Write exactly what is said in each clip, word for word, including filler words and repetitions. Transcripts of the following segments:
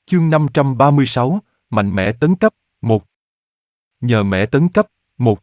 Chương năm trăm ba mươi sáu, Mạnh mẽ tấn cấp, một. Nhờ mẽ tấn cấp, một.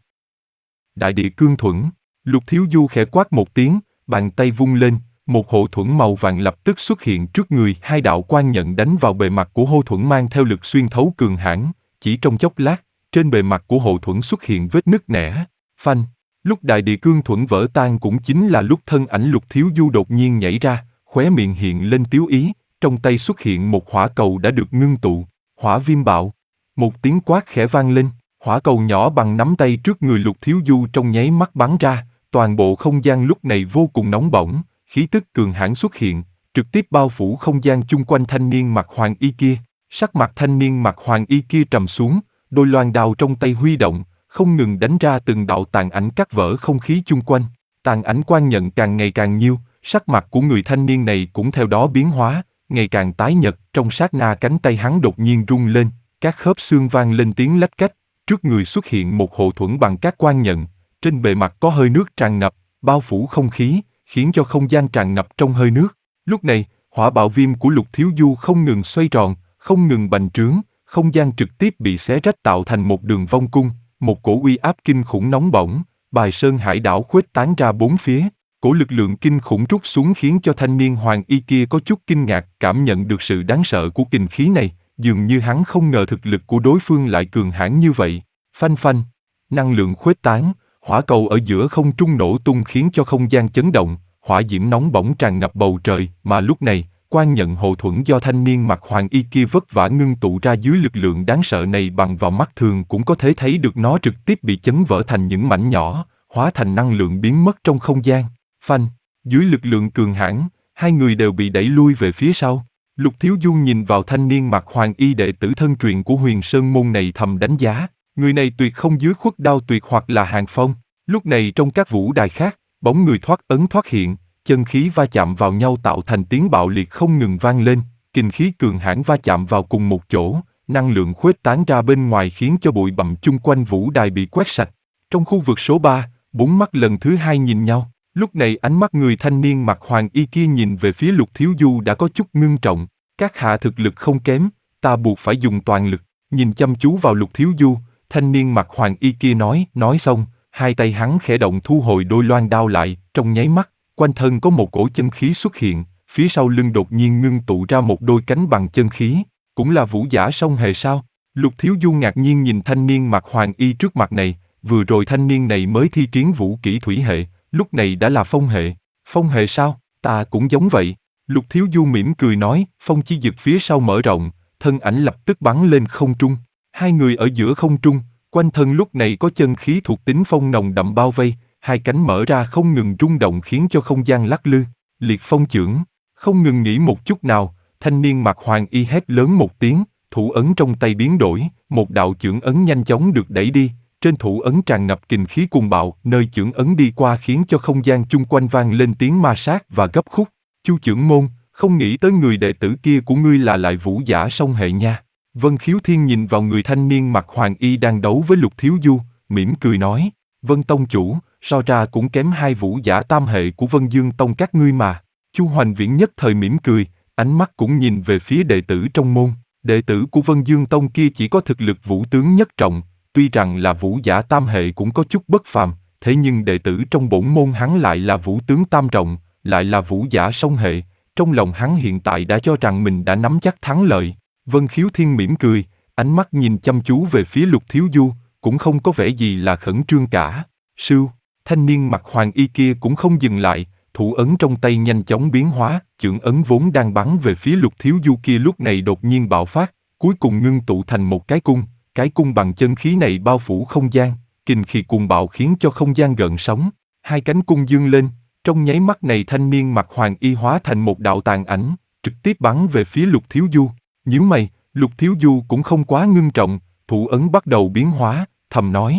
Đại địa cương thuẫn, Lục Thiếu Du khẽ quát một tiếng, bàn tay vung lên, một hộ thuẫn màu vàng lập tức xuất hiện trước người, hai đạo quang nhận đánh vào bề mặt của hộ thuẫn mang theo lực xuyên thấu cường hãn, chỉ trong chốc lát, trên bề mặt của hộ thuẫn xuất hiện vết nứt nẻ, phanh. Lúc đại địa cương thuẫn vỡ tan cũng chính là lúc thân ảnh Lục Thiếu Du đột nhiên nhảy ra, khóe miệng hiện lên tiếu ý, trong tay xuất hiện một hỏa cầu đã được ngưng tụ, hỏa viêm bạo. Một tiếng quát khẽ vang lên, hỏa cầu nhỏ bằng nắm tay trước người Lục Thiếu Du trong nháy mắt bắn ra, toàn bộ không gian lúc này vô cùng nóng bỏng, khí tức cường hãn xuất hiện, trực tiếp bao phủ không gian chung quanh thanh niên mặc hoàng y kia. Sắc mặt thanh niên mặc hoàng y kia trầm xuống, đôi loan đao trong tay huy động, không ngừng đánh ra từng đạo tàn ảnh cắt vỡ không khí chung quanh. Tàn ảnh quang nhận càng ngày càng nhiều, sắc mặt của người thanh niên này cũng theo đó biến hóa, ngày càng tái nhợt. Trong sát na cánh tay hắn đột nhiên rung lên, các khớp xương vang lên tiếng lách cách, trước người xuất hiện một hộ thuẫn bằng các quang nhận, trên bề mặt có hơi nước tràn ngập, bao phủ không khí, khiến cho không gian tràn ngập trong hơi nước. Lúc này, hỏa bạo viêm của Lục Thiếu Du không ngừng xoay tròn, không ngừng bành trướng, không gian trực tiếp bị xé rách tạo thành một đường vong cung, một cổ uy áp kinh khủng nóng bỏng, bài sơn hải đảo khuếch tán ra bốn phía. Cổ lực lượng kinh khủng trút xuống khiến cho thanh niên hoàng y kia có chút kinh ngạc, cảm nhận được sự đáng sợ của kình khí này, dường như hắn không ngờ thực lực của đối phương lại cường hãn như vậy. Phanh phanh, năng lượng khuếch tán, hỏa cầu ở giữa không trung nổ tung khiến cho không gian chấn động, hỏa diễm nóng bỏng tràn ngập bầu trời, mà lúc này, quang nhận hộ thuẫn do thanh niên mặc hoàng y kia vất vả ngưng tụ ra dưới lực lượng đáng sợ này bằng vào mắt thường cũng có thể thấy được nó trực tiếp bị chấn vỡ thành những mảnh nhỏ, hóa thành năng lượng biến mất trong không gian. Phanh, dưới lực lượng cường hãn, hai người đều bị đẩy lui về phía sau. Lục Thiếu Du nhìn vào thanh niên mặc hoàng y đệ tử thân truyền của Huyền Sơn môn này thầm đánh giá, người này tuyệt không dưới khuất đao tuyệt hoặc là hàng phong. Lúc này trong các vũ đài khác, bóng người thoát ấn thoát hiện, chân khí va chạm vào nhau tạo thành tiếng bạo liệt không ngừng vang lên, kình khí cường hãn va chạm vào cùng một chỗ, năng lượng khuếch tán ra bên ngoài khiến cho bụi bặm chung quanh vũ đài bị quét sạch. Trong khu vực số ba, bốn mắt lần thứ hai nhìn nhau. Lúc này ánh mắt người thanh niên mặc hoàng y kia nhìn về phía Lục Thiếu Du đã có chút ngưng trọng, các hạ thực lực không kém, ta buộc phải dùng toàn lực. Nhìn chăm chú vào Lục Thiếu Du, thanh niên mặc hoàng y kia nói, nói xong, hai tay hắn khẽ động thu hồi đôi loan đao lại, trong nháy mắt, quanh thân có một cổ chân khí xuất hiện, phía sau lưng đột nhiên ngưng tụ ra một đôi cánh bằng chân khí, cũng là vũ giả song hề sao? Lục Thiếu Du ngạc nhiên nhìn thanh niên mặc hoàng y trước mặt này, vừa rồi thanh niên này mới thi triển vũ kỹ thủy hệ, lúc này đã là phong hệ. Phong hệ sao? Ta cũng giống vậy. Lục Thiếu Du mỉm cười nói, phong chi dực phía sau mở rộng, thân ảnh lập tức bắn lên không trung. Hai người ở giữa không trung, quanh thân lúc này có chân khí thuộc tính phong nồng đậm bao vây, hai cánh mở ra không ngừng rung động khiến cho không gian lắc lư. Liệt phong chưởng, không ngừng nghỉ một chút nào, thanh niên mặc hoàng y hét lớn một tiếng, thủ ấn trong tay biến đổi, một đạo chưởng ấn nhanh chóng được đẩy đi. Trên thủ ấn tràn ngập kình khí cuồng bạo, nơi chưởng ấn đi qua khiến cho không gian chung quanh vang lên tiếng ma sát và gấp khúc. Chu Chưởng Môn, không nghĩ tới người đệ tử kia của ngươi là lại vũ giả song hệ nha. Vân Khiếu Thiên nhìn vào người thanh niên mặc hoàng y đang đấu với Lục Thiếu Du, mỉm cười nói, Vân Tông chủ, so ra cũng kém hai vũ giả tam hệ của Vân Dương Tông các ngươi mà. Chu Hoành Viễn nhất thời mỉm cười, ánh mắt cũng nhìn về phía đệ tử trong môn. Đệ tử của Vân Dương Tông kia chỉ có thực lực vũ tướng nhất trọng. Tuy rằng là vũ giả tam hệ cũng có chút bất phàm, thế nhưng đệ tử trong bổn môn hắn lại là vũ tướng tam trọng, lại là vũ giả song hệ, trong lòng hắn hiện tại đã cho rằng mình đã nắm chắc thắng lợi. Vân Khiếu Thiên mỉm cười, ánh mắt nhìn chăm chú về phía Lục Thiếu Du, cũng không có vẻ gì là khẩn trương cả. Sưu, thanh niên mặc hoàng y kia cũng không dừng lại, thủ ấn trong tay nhanh chóng biến hóa, chưởng ấn vốn đang bắn về phía Lục Thiếu Du kia lúc này đột nhiên bạo phát, cuối cùng ngưng tụ thành một cái cung. Cái cung bằng chân khí này bao phủ không gian, kình khí cuồng bạo khiến cho không gian gợn sóng. Hai cánh cung dương lên, trong nháy mắt này thanh niên mặc hoàng y hóa thành một đạo tàn ảnh, trực tiếp bắn về phía Lục Thiếu Du. Nhíu mày, Lục Thiếu Du cũng không quá ngưng trọng, thủ ấn bắt đầu biến hóa, thầm nói.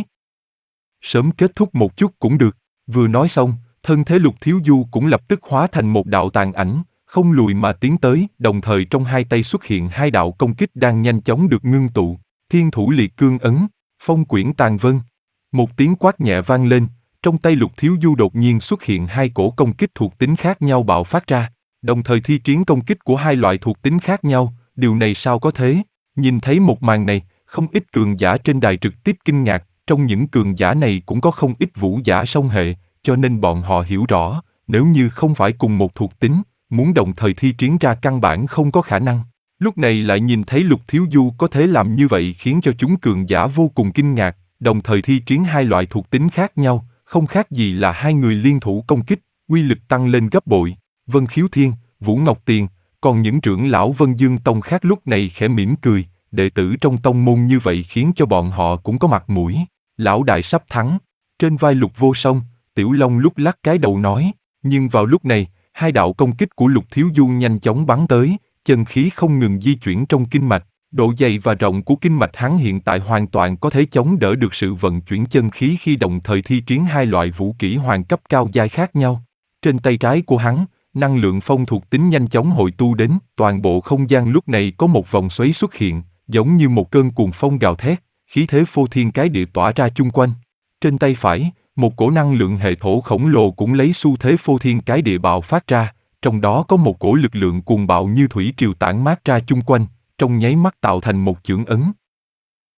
Sớm kết thúc một chút cũng được. Vừa nói xong, thân thế Lục Thiếu Du cũng lập tức hóa thành một đạo tàn ảnh, không lùi mà tiến tới, đồng thời trong hai tay xuất hiện hai đạo công kích đang nhanh chóng được ngưng tụ. Thiên thủ liệt cương ấn, phong quyển tàn vân. Một tiếng quát nhẹ vang lên, trong tay Lục Thiếu Du đột nhiên xuất hiện hai cổ công kích thuộc tính khác nhau bạo phát ra, đồng thời thi triển công kích của hai loại thuộc tính khác nhau, Điều này sao có thế? Nhìn thấy một màn này, không ít cường giả trên đài trực tiếp kinh ngạc, trong những cường giả này cũng có không ít vũ giả song hệ, cho nên bọn họ hiểu rõ, nếu như không phải cùng một thuộc tính, muốn đồng thời thi triển ra căn bản không có khả năng. Lúc này lại nhìn thấy Lục Thiếu Du có thể làm như vậy khiến cho chúng cường giả vô cùng kinh ngạc, đồng thời thi triển hai loại thuộc tính khác nhau, không khác gì là hai người liên thủ công kích, uy lực tăng lên gấp bội. Vân Khiếu Thiên, Vũ Ngọc Tiền, còn những trưởng lão Vân Dương Tông khác lúc này khẽ mỉm cười, đệ tử trong tông môn như vậy khiến cho bọn họ cũng có mặt mũi. Lão đại sắp thắng. Trên vai Lục Vô Song, Tiểu Long lúc lắc cái đầu nói, nhưng vào lúc này, hai đạo công kích của Lục Thiếu Du nhanh chóng bắn tới, chân khí không ngừng di chuyển trong kinh mạch, độ dày và rộng của kinh mạch hắn hiện tại hoàn toàn có thể chống đỡ được sự vận chuyển chân khí khi đồng thời thi triển hai loại vũ kỹ hoàng cấp cao giai khác nhau. Trên tay trái của hắn, năng lượng phong thuộc tính nhanh chóng hội tu đến, toàn bộ không gian lúc này có một vòng xoáy xuất hiện, giống như một cơn cuồng phong gào thét, khí thế phô thiên cái địa tỏa ra chung quanh. Trên tay phải, một cổ năng lượng hệ thổ khổng lồ cũng lấy xu thế phô thiên cái địa bạo phát ra, trong đó có một cổ lực lượng cuồng bạo như thủy triều tản mát ra chung quanh, trong nháy mắt tạo thành một chưởng ấn.